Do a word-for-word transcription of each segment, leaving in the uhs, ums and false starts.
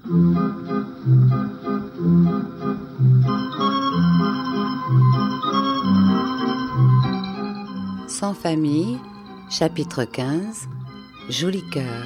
Sans famille, chapitre quinze, Joli cœur.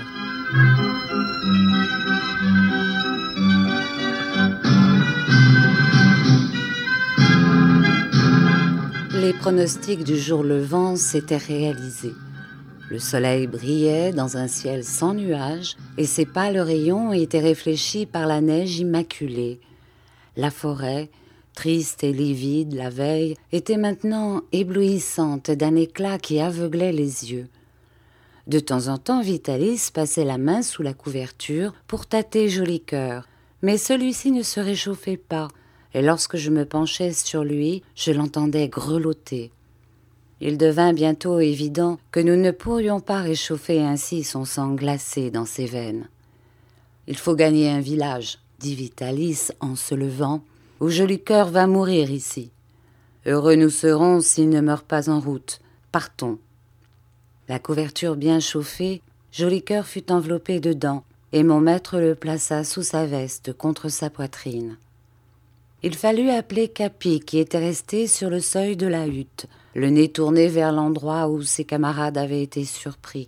Les pronostics du jour levant s'étaient réalisés. Le soleil brillait dans un ciel sans nuages et ses pâles rayons étaient réfléchis par la neige immaculée. La forêt, triste et livide la veille, était maintenant éblouissante d'un éclat qui aveuglait les yeux. De temps en temps, Vitalis passait la main sous la couverture pour tâter Joli cœur, mais celui-ci ne se réchauffait pas, et lorsque je me penchais sur lui, je l'entendais grelotter. Il devint bientôt évident que nous ne pourrions pas réchauffer ainsi son sang glacé dans ses veines. « Il faut gagner un village, » dit Vitalis en se levant, « où Joli cœur va mourir ici. Heureux nous serons s'il ne meurt pas en route. Partons. » La couverture bien chauffée, Joli cœur fut enveloppé dedans, et mon maître le plaça sous sa veste contre sa poitrine. Il fallut appeler Capi, qui était resté sur le seuil de la hutte, le nez tourné vers l'endroit où ses camarades avaient été surpris.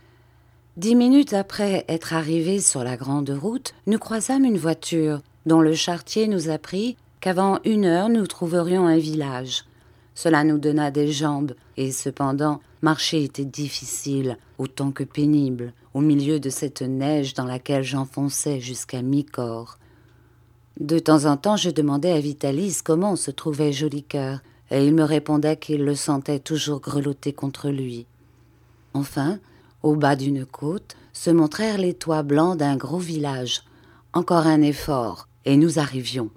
Dix minutes après être arrivés sur la grande route, nous croisâmes une voiture, dont le charretier nous apprit qu'avant une heure nous trouverions un village. Cela nous donna des jambes, et cependant, marcher était difficile, autant que pénible, au milieu de cette neige dans laquelle j'enfonçais jusqu'à mi-corps. De temps en temps, je demandais à Vitalis comment se trouvait Joli cœur, et il me répondait qu'il le sentait toujours grelotter contre lui. Enfin, au bas d'une côte, se montrèrent les toits blancs d'un gros village. Encore un effort, et nous arrivions.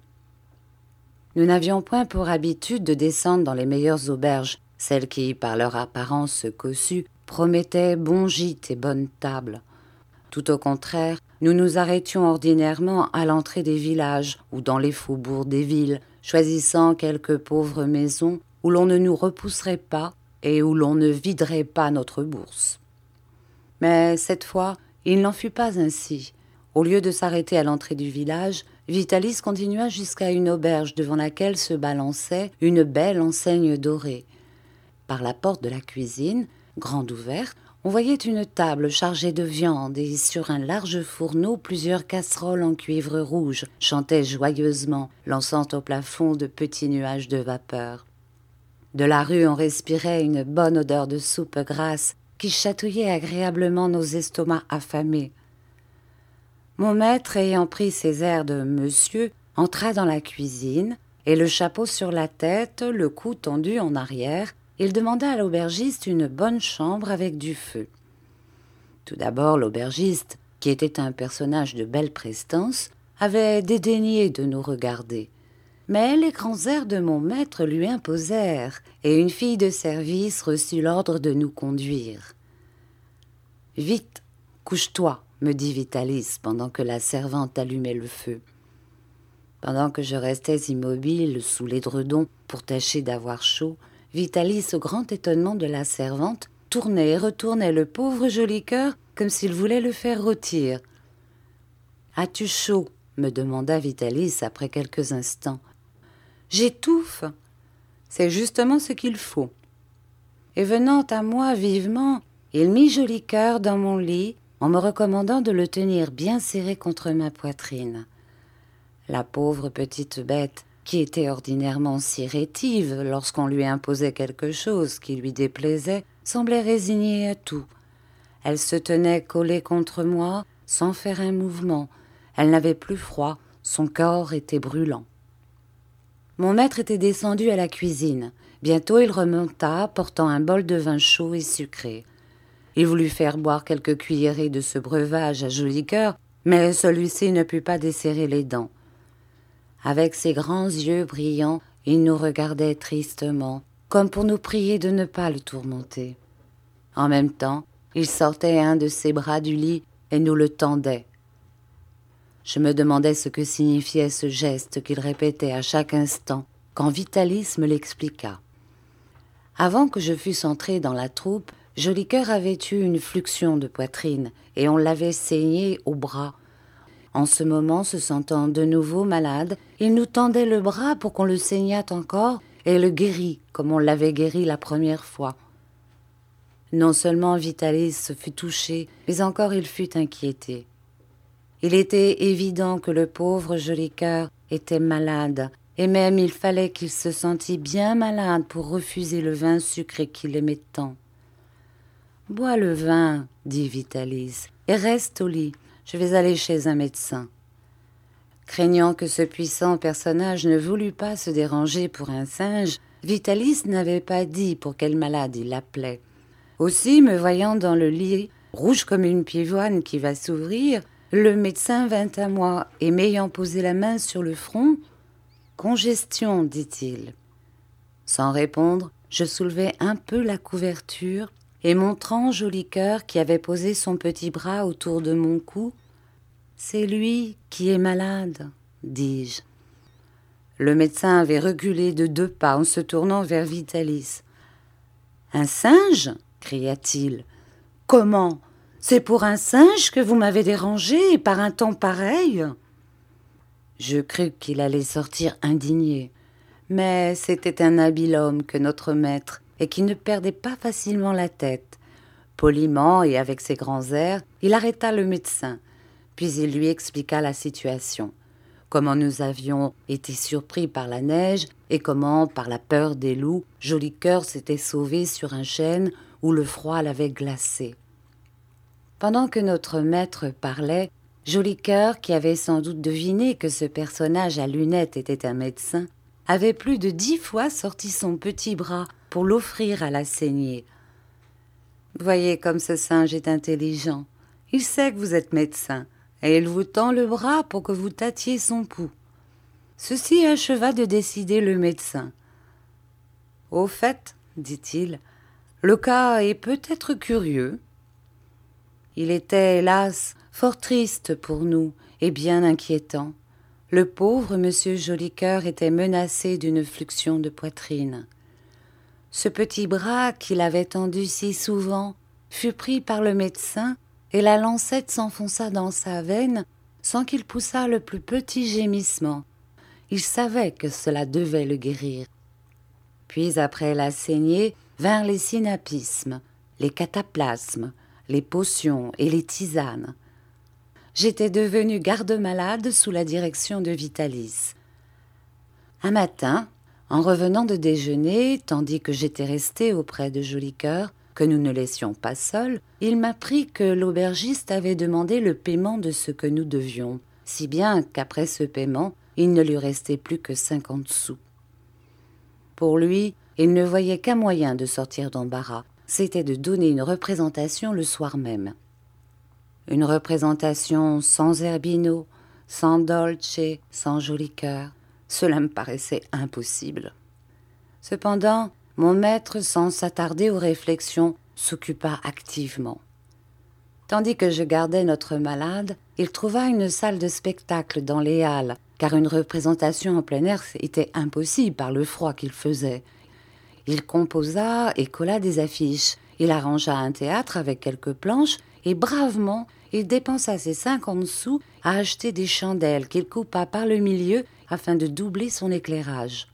Nous n'avions point pour habitude de descendre dans les meilleures auberges, celles qui, par leur apparence cossue, promettaient bon gîte et bonne table. Tout au contraire, nous nous arrêtions ordinairement à l'entrée des villages ou dans les faubourgs des villes, choisissant quelques pauvres maisons où l'on ne nous repousserait pas et où l'on ne viderait pas notre bourse. Mais cette fois, il n'en fut pas ainsi. Au lieu de s'arrêter à l'entrée du village, Vitalis continua jusqu'à une auberge devant laquelle se balançait une belle enseigne dorée. Par la porte de la cuisine, grande ouverte, on voyait une table chargée de viande et sur un large fourneau plusieurs casseroles en cuivre rouge chantaient joyeusement, lançant au plafond de petits nuages de vapeur. De la rue, on respirait une bonne odeur de soupe grasse qui chatouillait agréablement nos estomacs affamés. Mon maître, ayant pris ses airs de monsieur, entra dans la cuisine et le chapeau sur la tête, le cou tendu en arrière, il demanda à l'aubergiste une bonne chambre avec du feu. Tout d'abord, l'aubergiste, qui était un personnage de belle prestance, avait dédaigné de nous regarder. Mais les grands airs de mon maître lui imposèrent, et une fille de service reçut l'ordre de nous conduire. « Vite, couche-toi » me dit Vitalis pendant que la servante allumait le feu. Pendant que je restais immobile sous l'édredon pour tâcher d'avoir chaud, Vitalis, au grand étonnement de la servante, tournait et retournait le pauvre Joli cœur comme s'il voulait le faire rôtir. « As-tu chaud ?» me demanda Vitalis après quelques instants. « J'étouffe. C'est justement ce qu'il faut. » Et venant à moi vivement, il mit Joli cœur dans mon lit en me recommandant de le tenir bien serré contre ma poitrine. La pauvre petite bête, qui était ordinairement si rétive lorsqu'on lui imposait quelque chose qui lui déplaisait, semblait résignée à tout. Elle se tenait collée contre moi sans faire un mouvement. Elle n'avait plus froid, son corps était brûlant. Mon maître était descendu à la cuisine. Bientôt il remonta, portant un bol de vin chaud et sucré. Il voulut faire boire quelques cuillerées de ce breuvage à Joli cœur, mais celui-ci ne put pas desserrer les dents. Avec ses grands yeux brillants, il nous regardait tristement, comme pour nous prier de ne pas le tourmenter. En même temps, il sortait un de ses bras du lit et nous le tendait. Je me demandais ce que signifiait ce geste qu'il répétait à chaque instant, quand Vitalis me l'expliqua. Avant que je fusse entré dans la troupe, Joli cœur avait eu une fluxion de poitrine et on l'avait saigné au bras. En ce moment, se sentant de nouveau malade, il nous tendait le bras pour qu'on le saignât encore et le guérît comme on l'avait guéri la première fois. Non seulement Vitalis se fut touché, mais encore il fut inquiété. Il était évident que le pauvre Jolicoeur était malade, et même il fallait qu'il se sentît bien malade pour refuser le vin sucré qu'il aimait tant. « Bois le vin, dit Vitalis, et reste au lit, je vais aller chez un médecin. » Craignant que ce puissant personnage ne voulût pas se déranger pour un singe, Vitalis n'avait pas dit pour quelle malade il l'appelait. Aussi, me voyant dans le lit, rouge comme une pivoine qui va s'ouvrir, le médecin vint à moi et m'ayant posé la main sur le front, « Congestion, dit-il. » Sans répondre, je soulevai un peu la couverture et montrant Jolicoeur qui avait posé son petit bras autour de mon cou, « C'est lui qui est malade, dis-je. » Le médecin avait reculé de deux pas en se tournant vers Vitalis. « Un singe ?» cria-t-il. « Comment ? C'est pour un singe que vous m'avez dérangé par un temps pareil ?» Je crus qu'il allait sortir indigné, mais c'était un habile homme que notre maître et qui ne perdait pas facilement la tête. Poliment et avec ses grands airs, il arrêta le médecin, puis il lui expliqua la situation. Comment nous avions été surpris par la neige et comment, par la peur des loups, Jolicoeur s'était sauvé sur un chêne où le froid l'avait glacé. Pendant que notre maître parlait, Jolicoeur, qui avait sans doute deviné que ce personnage à lunettes était un médecin, avait plus de dix fois sorti son petit bras pour l'offrir à la saignée. « Voyez comme ce singe est intelligent. Il sait que vous êtes médecin, et il vous tend le bras pour que vous tâtiez son pouls. » Ceci acheva de décider le médecin. « Au fait, dit-il, le cas est peut-être curieux. » Il était, hélas, fort triste pour nous et bien inquiétant. Le pauvre monsieur Jolicoeur était menacé d'une fluxion de poitrine. Ce petit bras qu'il avait tendu si souvent fut pris par le médecin et la lancette s'enfonça dans sa veine sans qu'il poussât le plus petit gémissement. Il savait que cela devait le guérir. Puis après la saignée vinrent les synapismes, les cataplasmes, les potions et les tisanes. J'étais devenue garde-malade sous la direction de Vitalis. Un matin, en revenant de déjeuner, tandis que j'étais restée auprès de Jolicoeur, que nous ne laissions pas seuls, il m'apprit que l'aubergiste avait demandé le paiement de ce que nous devions, si bien qu'après ce paiement, il ne lui restait plus que cinquante sous. Pour lui, il ne voyait qu'un moyen de sortir d'embarras, c'était de donner une représentation le soir même. Une représentation sans Zerbino, sans Dolce, sans Jolicoeur, cela me paraissait impossible. Cependant, mon maître, sans s'attarder aux réflexions, s'occupa activement. Tandis que je gardais notre malade, il trouva une salle de spectacle dans les halles, car une représentation en plein air était impossible par le froid qu'il faisait. Il composa et colla des affiches. Il arrangea un théâtre avec quelques planches et bravement, il dépensa ses cinquante sous à acheter des chandelles qu'il coupa par le milieu afin de doubler son éclairage.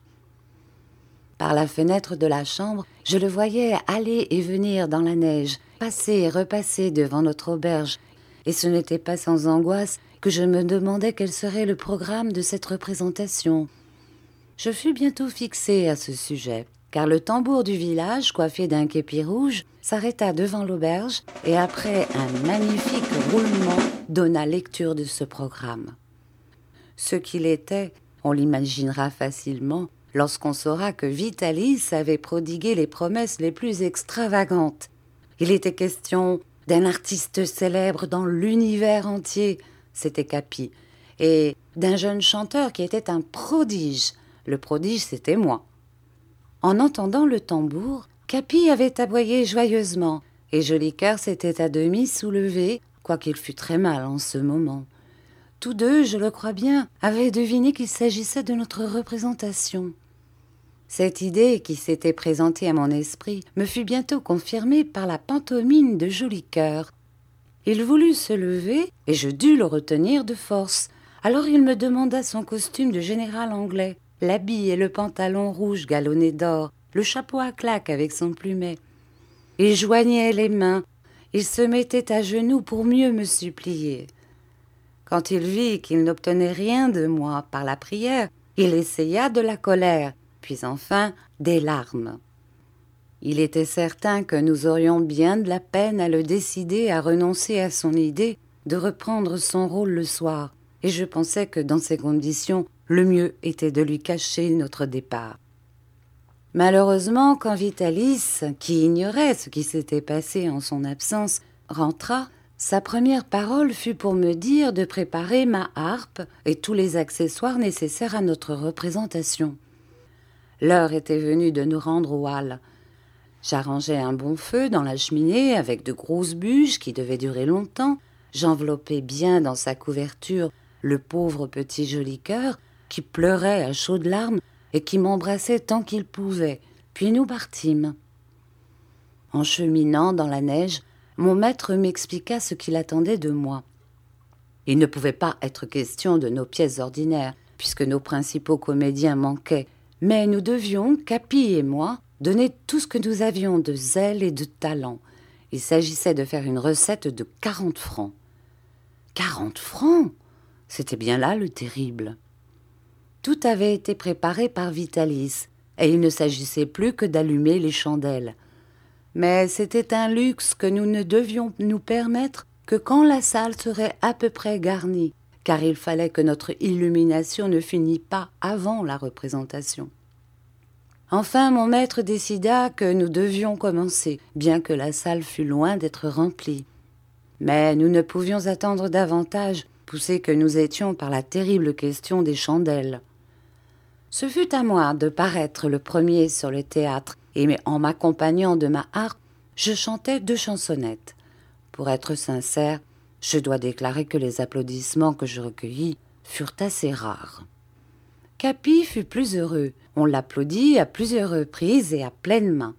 Par la fenêtre de la chambre, je le voyais aller et venir dans la neige, passer et repasser devant notre auberge, et ce n'était pas sans angoisse que je me demandais quel serait le programme de cette représentation. Je fus bientôt fixée à ce sujet, car le tambour du village, coiffé d'un képi rouge, s'arrêta devant l'auberge et après un magnifique roulement donna lecture de ce programme. Ce qu'il était, on l'imaginera facilement, lorsqu'on saura que Vitalis avait prodigué les promesses les plus extravagantes. Il était question d'un artiste célèbre dans l'univers entier, c'était Capi, et d'un jeune chanteur qui était un prodige. Le prodige, c'était moi. En entendant le tambour, Capi avait aboyé joyeusement, et Jolicoeur s'était à demi soulevé, quoiqu'il fût très mal en ce moment. Tous deux, je le crois bien, avaient deviné qu'il s'agissait de notre représentation. Cette idée qui s'était présentée à mon esprit me fut bientôt confirmée par la pantomime de Jolicoeur. Il voulut se lever et je dus le retenir de force. Alors il me demanda son costume de général anglais, l'habit et le pantalon rouge galonné d'or, le chapeau à claques avec son plumet. Il joignait les mains, il se mettait à genoux pour mieux me supplier. Quand il vit qu'il n'obtenait rien de moi par la prière, il essaya de la colère, puis enfin des larmes. Il était certain que nous aurions bien de la peine à le décider à renoncer à son idée de reprendre son rôle le soir, et je pensais que dans ces conditions, le mieux était de lui cacher notre départ. Malheureusement, quand Vitalis, qui ignorait ce qui s'était passé en son absence, rentra, sa première parole fut pour me dire de préparer ma harpe et tous les accessoires nécessaires à notre représentation. L'heure était venue de nous rendre au hall. J'arrangeai un bon feu dans la cheminée avec de grosses bûches qui devaient durer longtemps. J'enveloppai bien dans sa couverture le pauvre petit joli cœur qui pleurait à chaudes larmes et qui m'embrassait tant qu'il pouvait. Puis nous partîmes. En cheminant dans la neige, mon maître m'expliqua ce qu'il attendait de moi. Il ne pouvait pas être question de nos pièces ordinaires, puisque nos principaux comédiens manquaient, mais nous devions, Capi et moi, donner tout ce que nous avions de zèle et de talent. Il s'agissait de faire une recette de quarante francs. Quarante francs ? C'était bien là le terrible. Tout avait été préparé par Vitalis, et il ne s'agissait plus que d'allumer les chandelles. Mais c'était un luxe que nous ne devions nous permettre que quand la salle serait à peu près garnie, car il fallait que notre illumination ne finît pas avant la représentation. Enfin, mon maître décida que nous devions commencer, bien que la salle fût loin d'être remplie. Mais nous ne pouvions attendre davantage, poussés que nous étions par la terrible question des chandelles. Ce fut à moi de paraître le premier sur le théâtre, et en m'accompagnant de ma harpe, je chantais deux chansonnettes. Pour être sincère, je dois déclarer que les applaudissements que je recueillis furent assez rares. Capi fut plus heureux. On l'applaudit à plusieurs reprises et à pleines mains.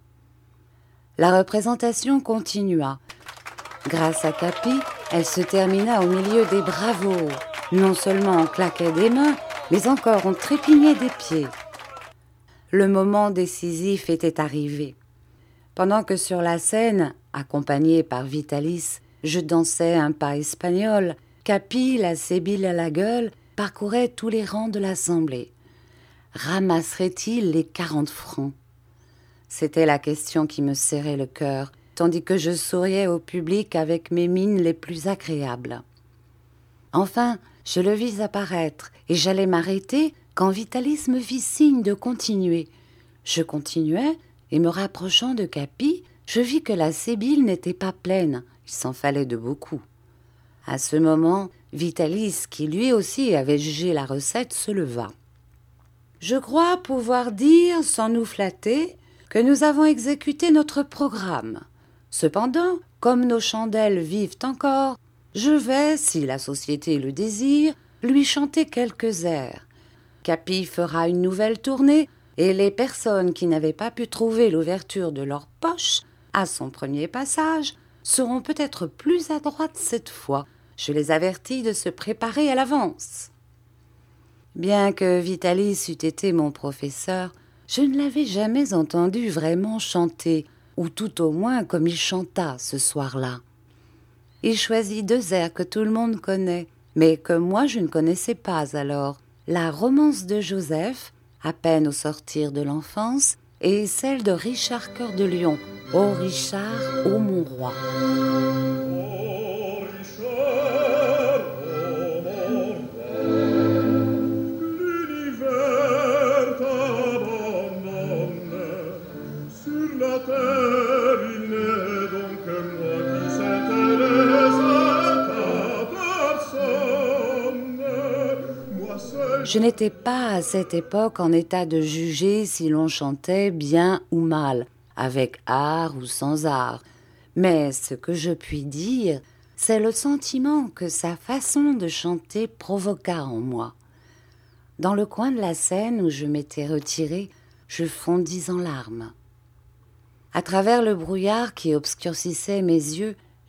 La représentation continua. Grâce à Capi, elle se termina au milieu des bravos. Non seulement on claquait des mains, mais encore on trépignait des pieds. Le moment décisif était arrivé. Pendant que sur la scène, accompagné par Vitalis, je dansais un pas espagnol, Capi, la sébile à la gueule, parcourait tous les rangs de l'assemblée. Ramasserait-il les quarante francs ? C'était la question qui me serrait le cœur, tandis que je souriais au public avec mes mines les plus agréables. Enfin, je le vis apparaître, et j'allais m'arrêter quand Vitalis me fit signe de continuer. Je continuais, et me rapprochant de Capi, je vis que la sébile n'était pas pleine, il s'en fallait de beaucoup. À ce moment, Vitalis, qui lui aussi avait jugé la recette, se leva. « Je crois pouvoir dire, sans nous flatter, que nous avons exécuté notre programme. Cependant, comme nos chandelles vivent encore, je vais, si la société le désire, lui chanter quelques airs. Capi fera une nouvelle tournée, et les personnes qui n'avaient pas pu trouver l'ouverture de leur poche à son premier passage seront peut-être plus adroites cette fois. Je les avertis de se préparer à l'avance. » Bien que Vitalis eût été mon professeur, je ne l'avais jamais entendu vraiment chanter, ou tout au moins comme il chanta ce soir-là. Il choisit deux airs que tout le monde connaît, mais que moi je ne connaissais pas alors. La romance de Joseph, à peine au sortir de l'enfance, et celle de Richard Cœur de Lion, ô Richard, ô mon roi. Je n'étais pas à cette époque en état de juger si l'on chantait bien ou mal, avec art ou sans art. Mais ce que je puis dire, c'est le sentiment que sa façon de chanter provoqua en moi. Dans le coin de la scène où je m'étais retirée, je fondis en larmes. À travers le brouillard qui obscurcissait mes yeux,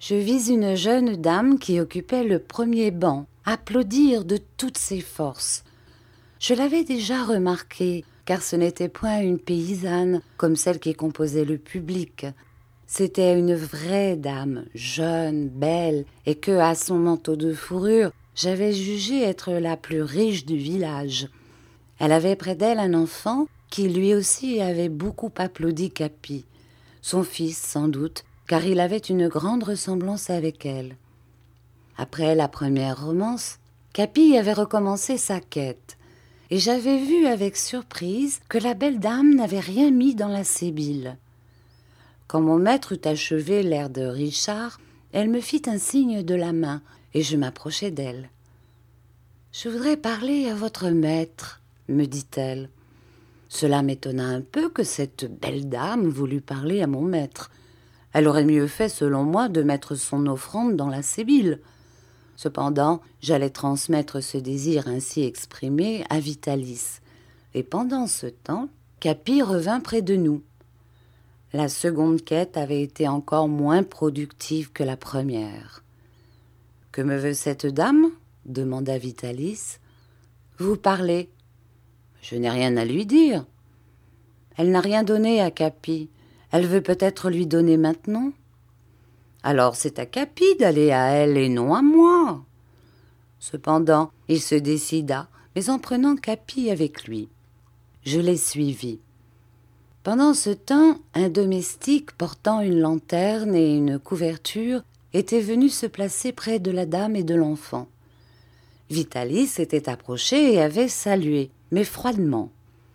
Je vis une jeune dame qui occupait le premier banc, applaudir de toutes ses forces. Je l'avais déjà remarqué, car ce n'était point une paysanne comme celle qui composait le public. C'était une vraie dame, jeune, belle, et que, à son manteau de fourrure, j'avais jugé être la plus riche du village. Elle avait près d'elle un enfant qui lui aussi avait beaucoup applaudi Capi, son fils sans doute, car il avait une grande ressemblance avec elle. Après la première romance, Capi avait recommencé sa quête, et j'avais vu avec surprise que la belle dame n'avait rien mis dans la sébile. Quand mon maître eut achevé l'air de Richard, elle me fit un signe de la main, et je m'approchai d'elle. « Je voudrais parler à votre maître, » me dit-elle. Cela m'étonna un peu que cette belle dame voulût parler à mon maître. Elle aurait mieux fait, selon moi, de mettre son offrande dans la sébile. Cependant, j'allais transmettre ce désir ainsi exprimé à Vitalis. Et pendant ce temps, Capi revint près de nous. La seconde quête avait été encore moins productive que la première. « Que me veut cette dame ?» demanda Vitalis. « Vous parlez. »« Je n'ai rien à lui dire. »« Elle n'a rien donné à Capi. Elle veut peut-être lui donner maintenant. »« Alors c'est à Capi d'aller à elle et non à moi. » Cependant, il se décida, mais en prenant Capi avec lui. Je l'ai suivi. Pendant ce temps, un domestique portant une lanterne et une couverture était venu se placer près de la dame et de l'enfant. Vitalis s'était approché et avait salué, mais froidement.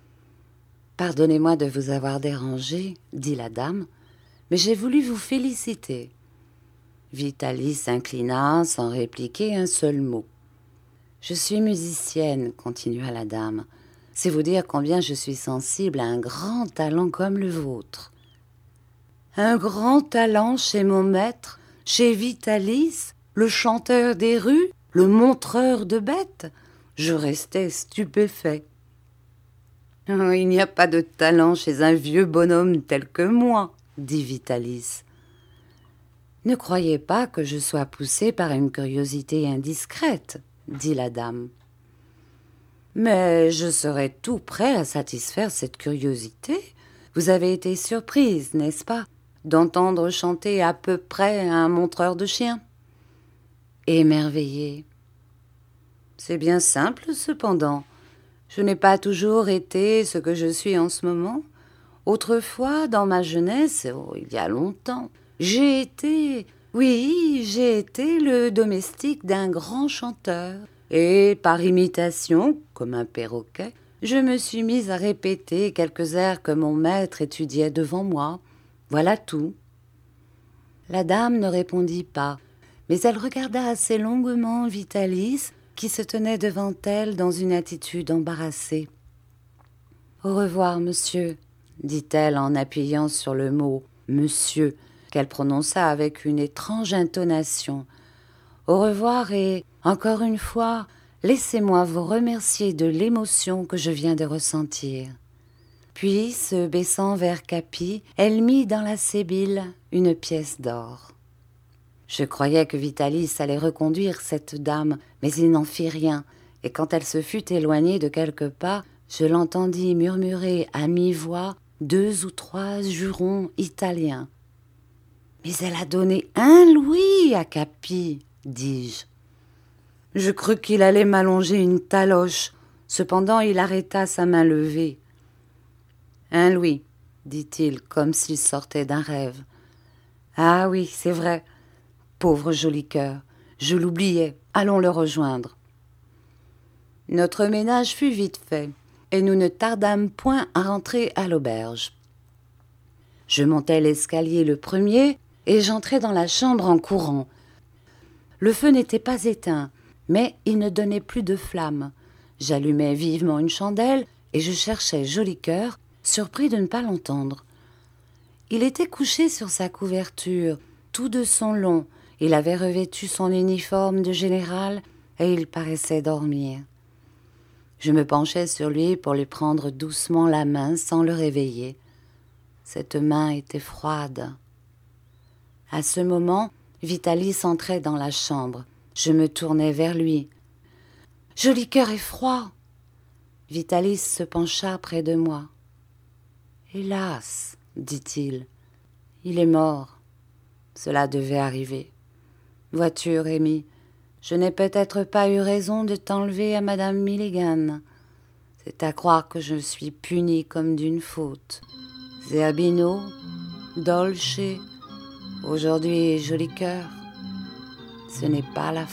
« Pardonnez-moi de vous avoir dérangé, » dit la dame, « mais j'ai voulu vous féliciter. » Vitalis s'inclina sans répliquer un seul mot. « Je suis musicienne, » continua la dame. « C'est vous dire combien je suis sensible à un grand talent comme le vôtre. »« Un grand talent chez mon maître, chez Vitalis, le chanteur des rues, le montreur de bêtes ?» Je restais stupéfait. « Oh, il n'y a pas de talent chez un vieux bonhomme tel que moi, » dit Vitalis. « Ne croyez pas que je sois poussée par une curiosité indiscrète, » dit la dame. « Mais je serais tout prêt à satisfaire cette curiosité. Vous avez été surprise, n'est-ce pas, d'entendre chanter à peu près un montreur de chiens ? » Émerveillée. « C'est bien simple, cependant. Je n'ai pas toujours été ce que je suis en ce moment. Autrefois, dans ma jeunesse, oh, il y a longtemps, j'ai été, oui, j'ai été le domestique d'un grand chanteur. Et par imitation, comme un perroquet, je me suis mise à répéter quelques airs que mon maître étudiait devant moi. Voilà tout. » La dame ne répondit pas, mais elle regarda assez longuement Vitalis, qui se tenait devant elle dans une attitude embarrassée. « Au revoir, monsieur, » dit-elle en appuyant sur le mot « monsieur » qu'elle prononça avec une étrange intonation. « Au revoir et, encore une fois, laissez-moi vous remercier de l'émotion que je viens de ressentir. » Puis, se baissant vers Capi, elle mit dans la sébile une pièce d'or. Je croyais que Vitalis allait reconduire cette dame, mais il n'en fit rien, et quand elle se fut éloignée de quelques pas, je l'entendis murmurer à mi-voix deux ou trois jurons italiens. « Mais elle a donné un louis à Capi, » dis-je. Je crus qu'il allait m'allonger une taloche. Cependant, il arrêta sa main levée. « Un louis, » dit-il, comme s'il sortait d'un rêve. « Ah oui, c'est vrai. Pauvre joli cœur, je l'oubliais, allons le rejoindre. » Notre ménage fut vite fait, et nous ne tardâmes point à rentrer à l'auberge. Je montai l'escalier le premier, et j'entrai dans la chambre en courant. Le feu n'était pas éteint, mais il ne donnait plus de flamme. J'allumai vivement une chandelle, et je cherchai joli cœur, surpris de ne pas l'entendre. Il était couché sur sa couverture, tout de son long. Il avait revêtu son uniforme de général et il paraissait dormir. Je me penchai sur lui pour lui prendre doucement la main sans le réveiller. Cette main était froide. À ce moment, Vitalis entrait dans la chambre. Je me tournai vers lui. « Joli cœur est froid !» Vitalis se pencha près de moi. « Hélas !» dit-il. « Il est mort. Cela devait arriver. Vois-tu, Rémi, je n'ai peut-être pas eu raison de t'enlever à Madame Milligan. C'est à croire que je suis punie comme d'une faute. Zerbino, dolce, aujourd'hui joli cœur, ce n'est pas la fin. »